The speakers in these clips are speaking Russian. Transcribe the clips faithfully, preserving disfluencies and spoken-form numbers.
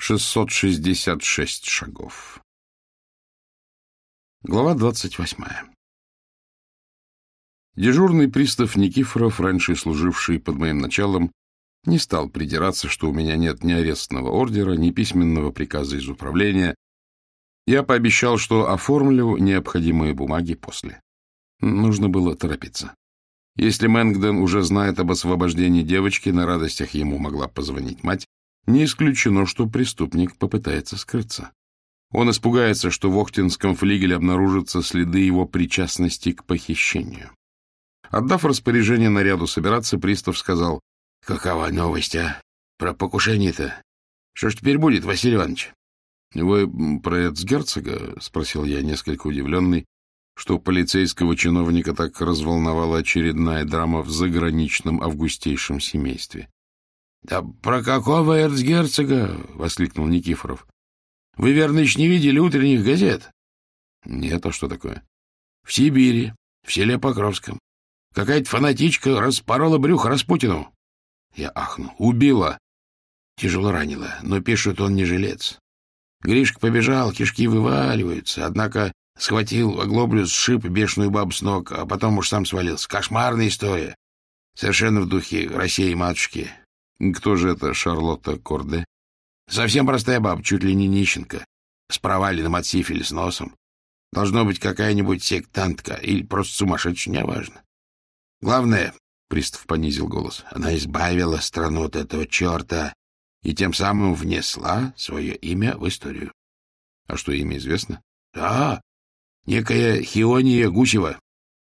шестьсот шестьдесят шесть шагов. Глава двадцать восьмая. Дежурный пристав Никифоров, раньше служивший под моим началом, не стал придираться, что у меня нет ни арестного ордера, ни письменного приказа из управления. Я пообещал, что оформлю необходимые бумаги после. Нужно было торопиться. Если Мэнгден уже знает об освобождении девочки, на радостях ему могла позвонить мать, не исключено, что преступник попытается скрыться. Он испугается, что в Охтинском флигеле обнаружатся следы его причастности к похищению. Отдав распоряжение наряду собираться, пристав сказал: — Какова новость, а? Про покушение-то? Что ж теперь будет, Василий Иванович? — Вы про эрцгерцога? — спросил я, несколько удивленный, что полицейского чиновника так разволновала очередная драма в заграничном августейшем семействе. — Да про какого эрцгерцога? — воскликнул Никифоров. — Вы, верно, еще не видели утренних газет? — Нет, а что такое? — В Сибири, в селе Покровском. Какая-то фанатичка распорола брюхо Распутину. Я ахнул. Убила. Тяжело ранила, но пишут, он не жилец. Гришка побежал, кишки вываливаются, однако схватил оглоблю, сшиб бешеную бабу с ног, а потом уж сам свалился. Кошмарная история. Совершенно в духе России матушки. Кто же это, Шарлотта Корде? Совсем простая баба, чуть ли не нищенка, с проваленным от сифилис носом. Должно быть какая-нибудь сектантка или просто сумасшедшая, неважно. Главное, — пристав понизил голос, — она избавила страну от этого черта и тем самым внесла свое имя в историю. — А что, имя известно? — Да, некая Хиония Гусева.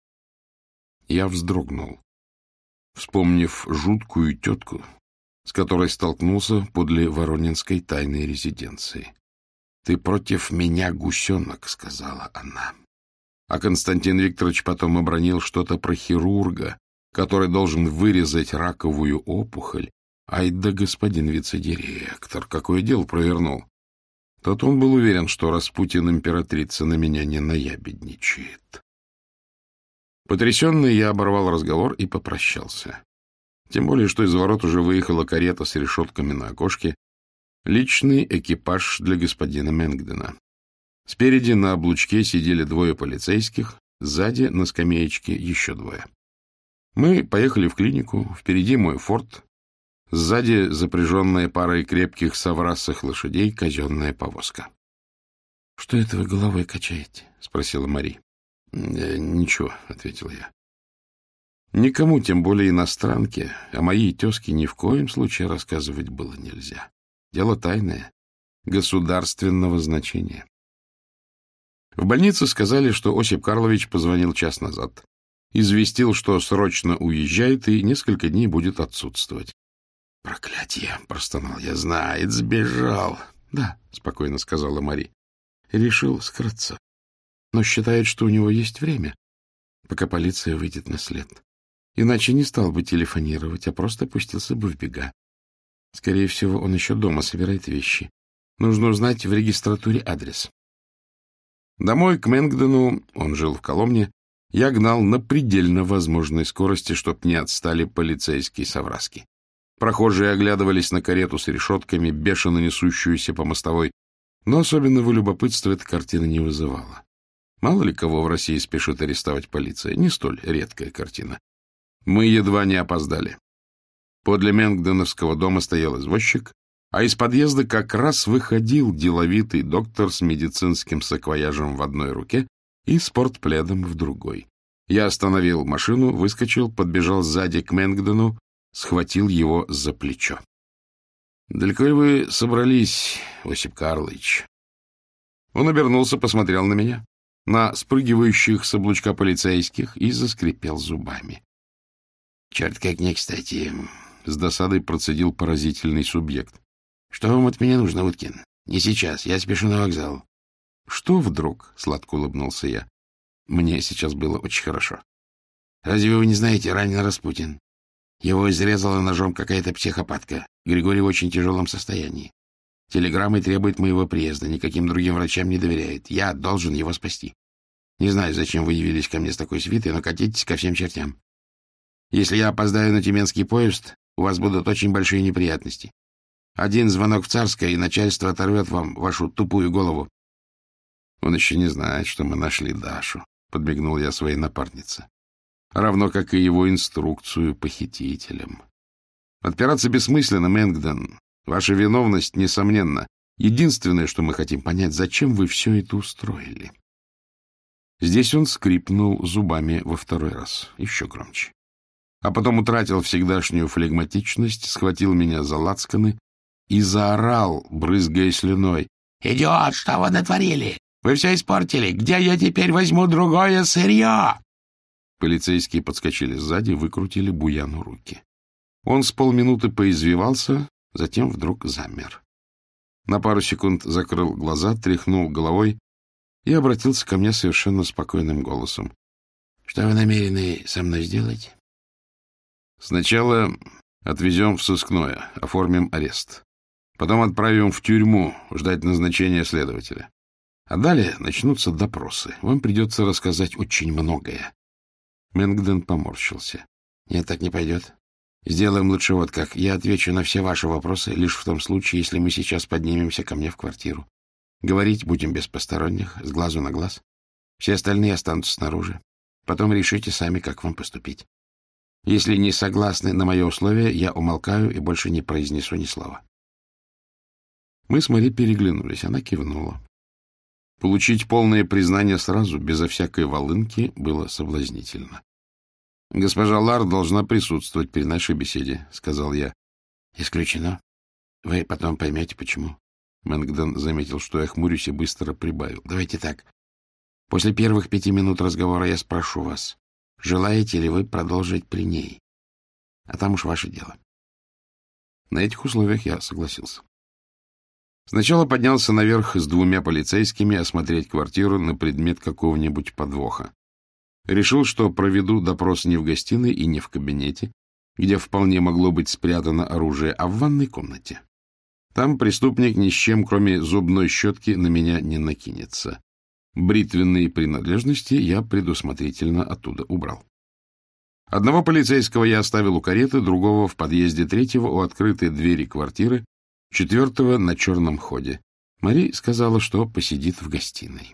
Я вздрогнул, вспомнив жуткую тетку, с которой столкнулся подле Воронинской тайной резиденции. — Ты против меня, гусенок, — сказала она. А Константин Викторович потом обронил что-то про хирурга, который должен вырезать раковую опухоль. Ай да господин вице-директор, какое дело провернул. Тот он был уверен, что Распутин императрица на меня не наябедничает. Потрясенный, я оборвал разговор и попрощался. Тем более, что из ворот уже выехала карета с решетками на окошке. Личный экипаж для господина Мэнгдена. Спереди на облучке сидели двое полицейских, сзади на скамеечке еще двое. Мы поехали в клинику, впереди мой форт, сзади запряженная парой крепких соврасых лошадей казенная повозка. — Что это вы головой качаете? — спросила Мари. — Ничего, — ответил я. Никому, тем более иностранке, о моей тезке ни в коем случае рассказывать было нельзя. Дело тайное, государственного значения. В больнице сказали, что Осип Карлович позвонил час назад, известил, что срочно уезжает и несколько дней будет отсутствовать. — Проклятие! — простонал я. — Знает, сбежал. — Да, — спокойно сказала Мари. — Решил скрыться. Но считает, что у него есть время, пока полиция выйдет на след. Иначе не стал бы телефонировать, а просто пустился бы в бега. Скорее всего, он еще дома собирает вещи. Нужно узнать в регистратуре адрес. Домой к Мэнгдену, он жил в Коломне, я гнал на предельно возможной скорости, чтоб не отстали полицейские совраски. Прохожие оглядывались на карету с решетками, бешено несущуюся по мостовой, но особенного любопытства эта картина не вызывала. Мало ли кого в России спешит арестовать полиция, не столь редкая картина. Мы едва не опоздали. Подле Мэнгденовского дома стоял извозчик, а из подъезда как раз выходил деловитый доктор с медицинским саквояжем в одной руке и спортпледом в другой. Я остановил машину, выскочил, подбежал сзади к Мэнгдену, схватил его за плечо. — Далеко ли вы собрались, Осип Карлович? Он обернулся, посмотрел на меня, на спрыгивающих с облучка полицейских и заскрипел зубами. — Черт, как не кстати! — с досадой процедил поразительный субъект. — Что вам от меня нужно, Уткин? Не сейчас, я спешу на вокзал. — Что вдруг? — сладко улыбнулся я. Мне сейчас было очень хорошо. — Разве вы не знаете, ранен Распутин? Его изрезала ножом какая-то психопатка. Григорий в очень тяжелом состоянии. Телеграммой требует моего приезда, никаким другим врачам не доверяет. Я должен его спасти. Не знаю, зачем вы явились ко мне с такой свитой, но катитесь ко всем чертям. Если я опоздаю на тюменский поезд, у вас будут очень большие неприятности. Один звонок в Царское, и начальство оторвет вам вашу тупую голову. — Он еще не знает, что мы нашли Дашу, — подмигнул я своей напарнице. Равно как и его инструкцию похитителям. Отпираться бессмысленно, Мэнгден. Ваша виновность несомненна. Единственное, что мы хотим понять, зачем вы все это устроили. Здесь он скрипнул зубами во второй раз, еще громче. А потом утратил всегдашнюю флегматичность, схватил меня за лацканы и заорал, брызгая слюной. — Идиот, что вы натворили? Вы все испортили. Где я теперь возьму другое сырье? Полицейские подскочили сзади, выкрутили Буяну руки. Он с полминуты поизвивался, затем вдруг замер. На пару секунд закрыл глаза, тряхнул головой и обратился ко мне совершенно спокойным голосом. — Что вы намерены со мной сделать? — Сначала отвезем в сыскное, оформим арест. Потом отправим в тюрьму ждать назначения следователя. А далее начнутся допросы. Вам придется рассказать очень многое. Мэнгден поморщился. — Нет, так не пойдет. Сделаем лучше вот как. Я отвечу на все ваши вопросы лишь в том случае, если мы сейчас поднимемся ко мне в квартиру. Говорить будем без посторонних, с глазу на глаз. Все остальные останутся снаружи. Потом решите сами, как вам поступить. Если не согласны на мое условие, я умолкаю и больше не произнесу ни слова. Мы с Мари переглянулись. Она кивнула. Получить полное признание сразу, безо всякой волынки, было соблазнительно. — Госпожа Лар должна присутствовать при нашей беседе, — сказал я. — Исключено. Вы потом поймете, почему. Мэнгден заметил, что я хмурюсь, и быстро прибавил. — Давайте так. После первых пяти минут разговора я спрошу вас, желаете ли вы продолжить при ней? А там уж ваше дело. На этих условиях я согласился. Сначала поднялся наверх с двумя полицейскими осмотреть квартиру на предмет какого-нибудь подвоха. Решил, что проведу допрос не в гостиной и не в кабинете, где вполне могло быть спрятано оружие, а в ванной комнате. Там преступник ни с чем, кроме зубной щетки, на меня не накинется. Бритвенные принадлежности я предусмотрительно оттуда убрал. Одного полицейского я оставил у кареты, другого в подъезде, третьего у открытой двери квартиры, четвертого на черном ходе. Мари сказала, что посидит в гостиной.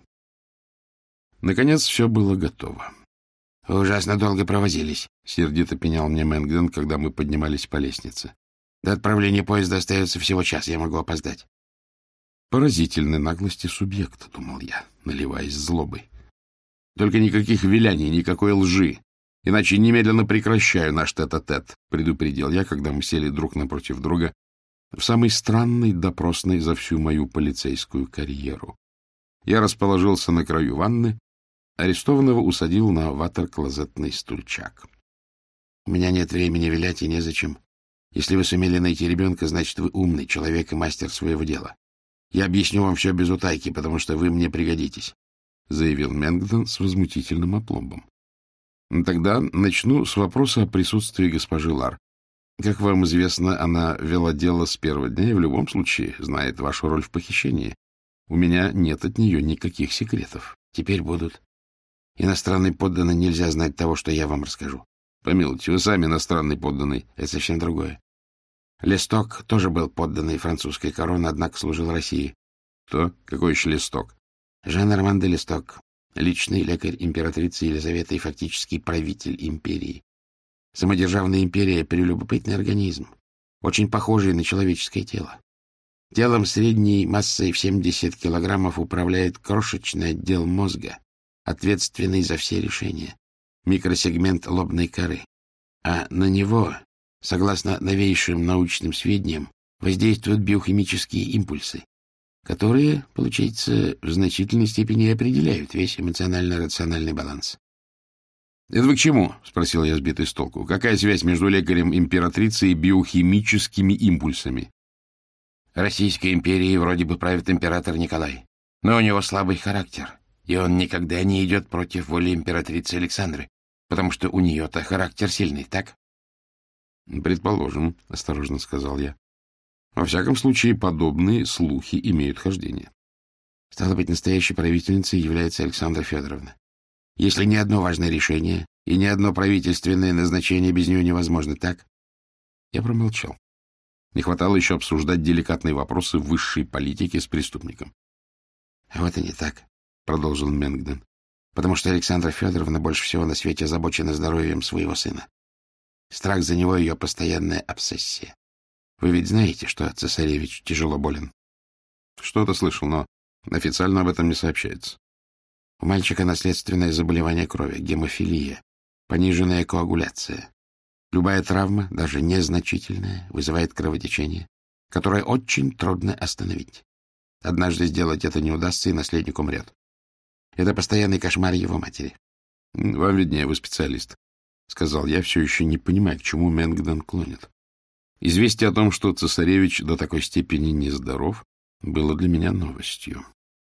Наконец все было готово. — Вы ужасно долго провозились, — сердито пенял мне Мэнгден, когда мы поднимались по лестнице. — До отправления поезда остается всего час, я могу опоздать. Поразительной наглости субъекта, — думал я, наливаясь злобой. Только никаких виляний, никакой лжи, иначе немедленно прекращаю наш тет-а-тет, — предупредил я, когда мы сели друг напротив друга в самой странной допросной за всю мою полицейскую карьеру. Я расположился на краю ванны, арестованного усадил на ватер-клозетный стульчак. — У меня нет времени вилять и незачем. Если вы сумели найти ребенка, значит, вы умный человек и мастер своего дела. Я объясню вам все без утайки, потому что вы мне пригодитесь, — заявил Мэнгден с возмутительным опломбом. — Тогда начну с вопроса о присутствии госпожи Лар. Как вам известно, она вела дело с первого дня и в любом случае знает вашу роль в похищении. У меня нет от нее никаких секретов. Теперь будут. Иностранный подданный нельзя знать того, что я вам расскажу. Помилуйте, вы сами иностранный подданный. Это совсем другое. Лесток тоже был подданный французской короны, однако служил России. Кто? Какой еще Лесток? Жан-Арман де Лесток, личный лекарь императрицы Елизаветы и фактически правитель империи. Самодержавная империя — прелюбопытный организм, очень похожий на человеческое тело. Телом средней массой в семьдесят килограммов управляет крошечный отдел мозга, ответственный за все решения, микросегмент лобной коры. А на него, согласно новейшим научным сведениям, воздействуют биохимические импульсы, которые, получается, в значительной степени определяют весь эмоционально-рациональный баланс. — Это вы к чему? — спросил я, сбитый с толку. — Какая связь между лекарем императрицы и биохимическими импульсами? Российской империей вроде бы правит император Николай, но у него слабый характер, и он никогда не идет против воли императрицы Александры, потому что у нее-то характер сильный, так? — Предположим, — осторожно сказал я. Во всяком случае, подобные слухи имеют хождение. Стало быть, настоящей правительницей является Александра Федоровна. Если ни одно важное решение и ни одно правительственное назначение без нее невозможно, так? Я промолчал. Не хватало еще обсуждать деликатные вопросы высшей политики с преступником. — А вот и не так, — продолжил Мэнгден, — потому что Александра Федоровна больше всего на свете озабочена здоровьем своего сына. Страх за него — ее постоянная обсессия. Вы ведь знаете, что цесаревич тяжело болен? — Что-то слышал, но официально об этом не сообщается. У мальчика наследственное заболевание крови, гемофилия, пониженная коагуляция. Любая травма, даже незначительная, вызывает кровотечение, которое очень трудно остановить. Однажды сделать это не удастся, и наследник умрет. Это постоянный кошмар его матери. — Вам виднее, вы специалист, — сказал я, все еще не понимая, к чему Мэнгден клонит. Известие о том, что цесаревич до такой степени нездоров, было для меня новостью.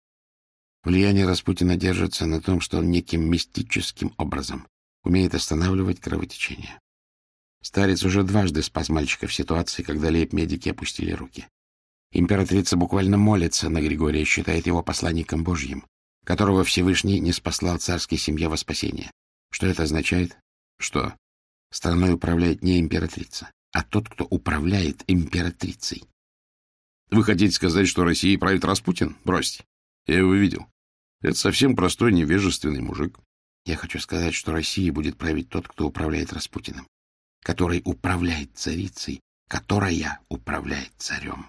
Влияние Распутина держится на том, что он неким мистическим образом умеет останавливать кровотечение. Старец уже дважды спас мальчика в ситуации, когда лейб-медики опустили руки. Императрица буквально молится на Григория, считает его посланником Божьим, которого Всевышний не спаслал царской семье во спасение. Что это означает? Что? Страной управляет не императрица, а тот, кто управляет императрицей. Вы хотите сказать, что Россией правит Распутин? Бросьте. Я его видел. Это совсем простой невежественный мужик. Я хочу сказать, что Россией будет править тот, кто управляет Распутиным, который управляет царицей, которая управляет царем.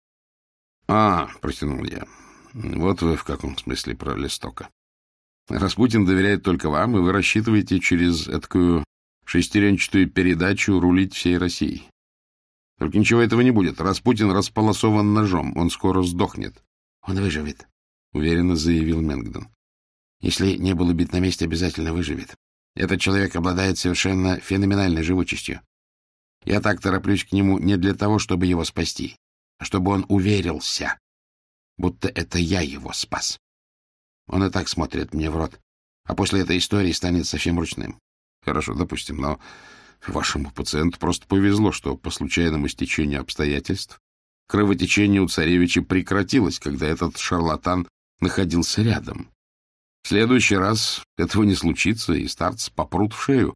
— А, — протянул я, — вот вы в каком смысле про Листока. Распутин доверяет только вам, и вы рассчитываете через эткую шестеренчатую передачу рулить всей Россией. Только ничего этого не будет. Распутин располосован ножом, он скоро сдохнет. — Он выживет, — уверенно заявил Мэнгден. — Если не был убит на месте, обязательно выживет. Этот человек обладает совершенно феноменальной живучестью. Я так тороплюсь к нему не для того, чтобы его спасти, а чтобы он уверился, будто это я его спас. Он и так смотрит мне в рот, а после этой истории станет совсем ручным. Хорошо, допустим, но вашему пациенту просто повезло, что по случайному стечению обстоятельств кровотечение у царевича прекратилось, когда этот шарлатан находился рядом. В следующий раз этого не случится, и старца попрут в шею,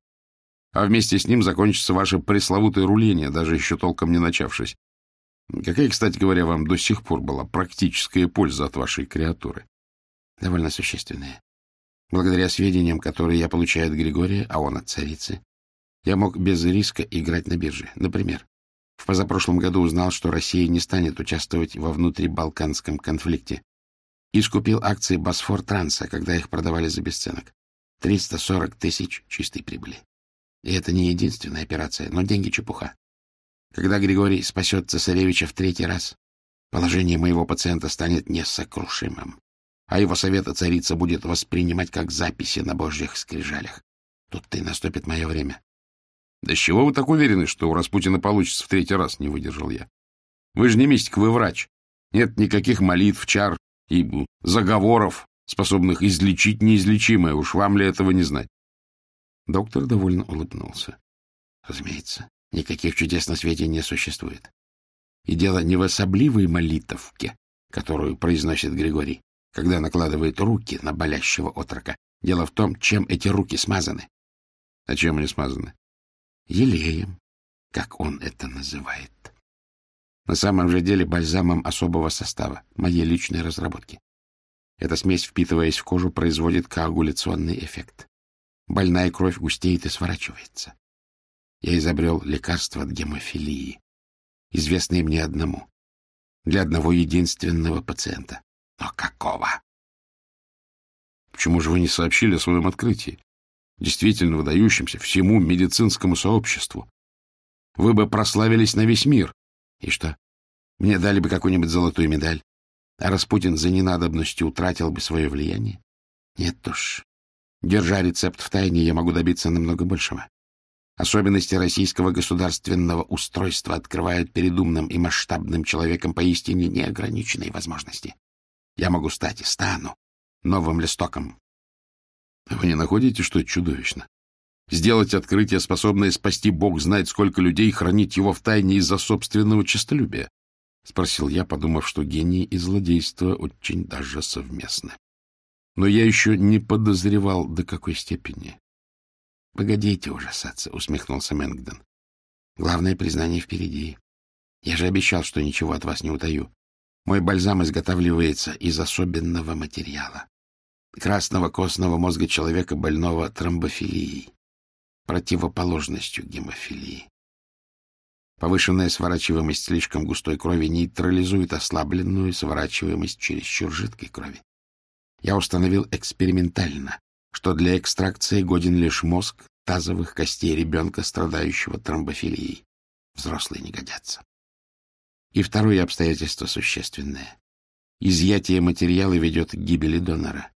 а вместе с ним закончится ваше пресловутое руление, даже еще толком не начавшись. Какая, кстати говоря, вам до сих пор была практическая польза от вашей креатуры? Довольно существенная. Благодаря сведениям, которые я получаю от Григория, а он от царицы, я мог без риска играть на бирже. Например, в позапрошлом году узнал, что Россия не станет участвовать во внутрибалканском конфликте, и скупил акции Босфор-Транса, когда их продавали за бесценок. триста сорок тысяч чистой прибыли. И это не единственная операция, но деньги чепуха. Когда Григорий спасет цесаревича в третий раз, положение моего пациента станет несокрушимым, а его совета царица будет воспринимать как записи на божьих скрижалях. Тут-то и наступит мое время. — Да с чего вы так уверены, что у Распутина получится в третий раз? — не выдержал я. — Вы же не мистик, вы врач. Нет никаких молитв, чар и заговоров, способных излечить неизлечимое. Уж вам ли этого не знать? Доктор довольно улыбнулся. — Разумеется, никаких чудес на свете не существует. И дело не в особливой молитовке, которую произносит Григорий, когда накладывает руки на болящего отрока. Дело в том, чем эти руки смазаны. — А чем они смазаны? — Елеем, как он это называет. На самом же деле бальзамом особого состава, моей личной разработки. Эта смесь, впитываясь в кожу, производит коагуляционный эффект. Больная кровь густеет и сворачивается. Я изобрел лекарство от гемофилии, известное мне одному, для одного единственного пациента. Но какого? Почему же вы не сообщили о своем открытии, действительно выдающемся всему медицинскому сообществу? Вы бы прославились на весь мир. И что? Мне дали бы какую-нибудь золотую медаль, а Распутин за ненадобностью утратил бы свое влияние? Нет уж. Держа рецепт в тайне, я могу добиться намного большего. Особенности российского государственного устройства открывают перед умным и масштабным человеком поистине неограниченные возможности. Я могу стать и стану новым Листоком. Вы не находите, что это чудовищно? Сделать открытие, способное спасти Бог знает сколько людей, и хранить его в тайне из-за собственного честолюбия? — спросил я, подумав, что гений и злодейство очень даже совместны. Но я еще не подозревал, до какой степени. — Погодите ужасаться, — усмехнулся Мэнгден. — Главное признание впереди. Я же обещал, что ничего от вас не утаю. Мой бальзам изготавливается из особенного материала. Красного костного мозга человека, больного тромбофилией, противоположностью гемофилии. Повышенная сворачиваемость слишком густой крови нейтрализует ослабленную сворачиваемость чересчур жидкой крови. Я установил экспериментально, что для экстракции годен лишь мозг тазовых костей ребенка, страдающего тромбофилией. Взрослые не годятся. И второе обстоятельство существенное. Изъятие материала ведет к гибели донора.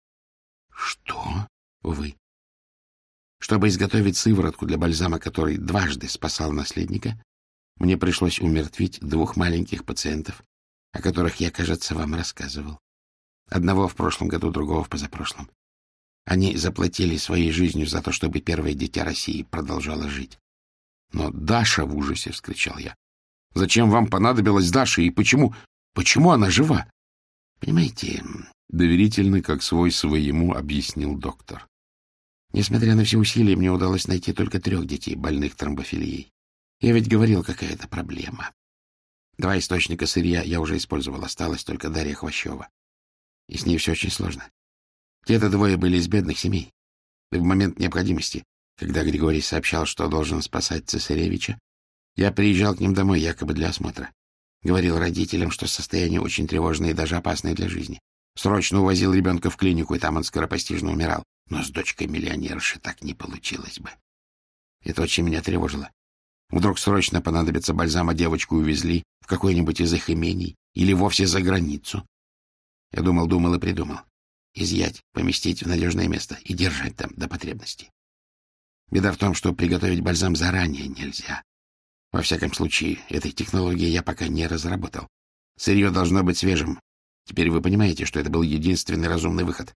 Что? Увы. Чтобы изготовить сыворотку для бальзама, который дважды спасал наследника, мне пришлось умертвить двух маленьких пациентов, о которых я, кажется, вам рассказывал. Одного в прошлом году, другого в позапрошлом. Они заплатили своей жизнью за то, чтобы первое дитя России продолжало жить. Но Даша, в ужасе вскричал я. Зачем вам понадобилась Даша и почему? Почему она жива? Понимаете, доверительно, как свой своему, объяснил доктор. Несмотря на все усилия, мне удалось найти только трех детей, больных тромбофилией. Я ведь говорил, какая это проблема. Два источника сырья я уже использовал, осталась только Дарья Хвощева. И с ней все очень сложно. Те-то двое были из бедных семей. И в момент необходимости, когда Григорий сообщал, что должен спасать цесаревича, я приезжал к ним домой якобы для осмотра. Говорил родителям, что состояние очень тревожное и даже опасное для жизни. Срочно увозил ребенка в клинику, и там он скоропостижно умирал. Но с дочкой миллионерши так не получилось бы. Это очень меня тревожило. Вдруг срочно понадобится бальзам, а девочку увезли в какое-нибудь из их имений или вовсе за границу. Я думал, думал и придумал. Изъять, поместить в надежное место и держать там до потребности. Беда в том, что приготовить бальзам заранее нельзя. Во всяком случае, этой технологии я пока не разработал. Сырье должно быть свежим. Теперь вы понимаете, что это был единственный разумный выход.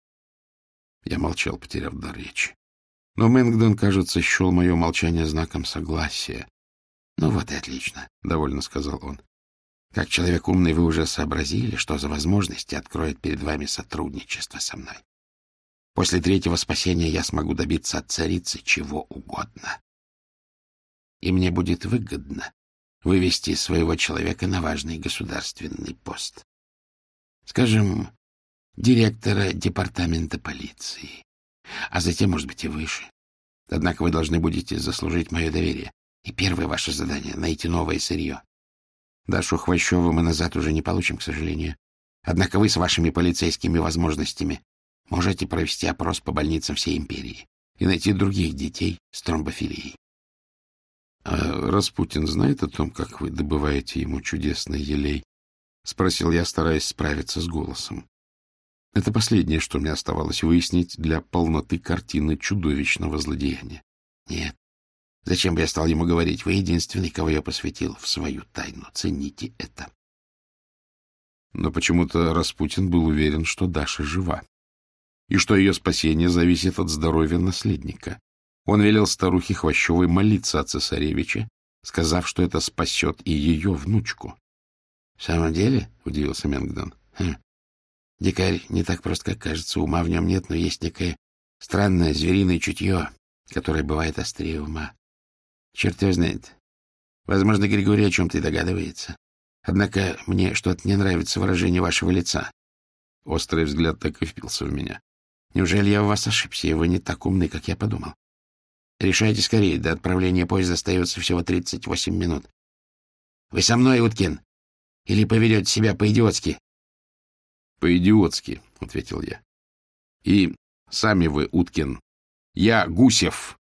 Я молчал, потеряв дар речи. Но Мэнгдон, кажется, счел мое молчание знаком согласия. — Ну вот и отлично, — довольно сказал он. — Как человек умный, вы уже сообразили, что за возможности откроет перед вами сотрудничество со мной. После третьего спасения я смогу добиться от царицы чего угодно. И мне будет выгодно вывести своего человека на важный государственный пост. Скажем, директора департамента полиции, а затем, может быть, и выше. Однако вы должны будете заслужить мое доверие. И первое ваше задание — найти новое сырье. Дашу Хвощеву мы назад уже не получим, к сожалению. Однако вы с вашими полицейскими возможностями можете провести опрос по больницам всей империи и найти других детей с тромбофилией. — А Распутин знает о том, как вы добываете ему чудесный елей? — спросил я, стараясь справиться с голосом. Это последнее, что мне оставалось выяснить для полноты картины чудовищного злодеяния. — Нет. Зачем бы я стал ему говорить? Вы единственный, кого я посвятил в свою тайну. Цените это. Но почему-то Распутин был уверен, что Даша жива, и что ее спасение зависит от здоровья наследника. Он велел старухе Хвощевой молиться о цесаревиче, сказав, что это спасет и ее внучку. — В самом деле? — удивился Мэнгдон. Хм. Дикарь не так прост, как кажется. Ума в нем нет, но есть некое странное звериное чутье, которое бывает острее ума. Черт его знает. Возможно, Григорий о чем-то и догадывается. Однако мне что-то не нравится выражение вашего лица. Острый взгляд так и впился в меня. Неужели я у вас ошибся, и вы не так умный, как я подумал? Решайте скорее, до отправления поезда остается всего тридцать восемь минут. Вы со мной, Уткин? Или поведете себя по-идиотски? — По-идиотски, — ответил я. — И сами вы, Уткин. Я Гусев.